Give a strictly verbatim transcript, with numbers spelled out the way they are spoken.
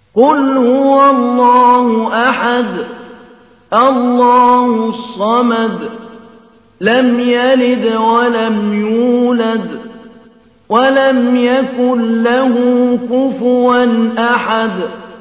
قل هو الله أحد الله الصمد لم يلد ولم يولد ولم يكن له كفوا أحد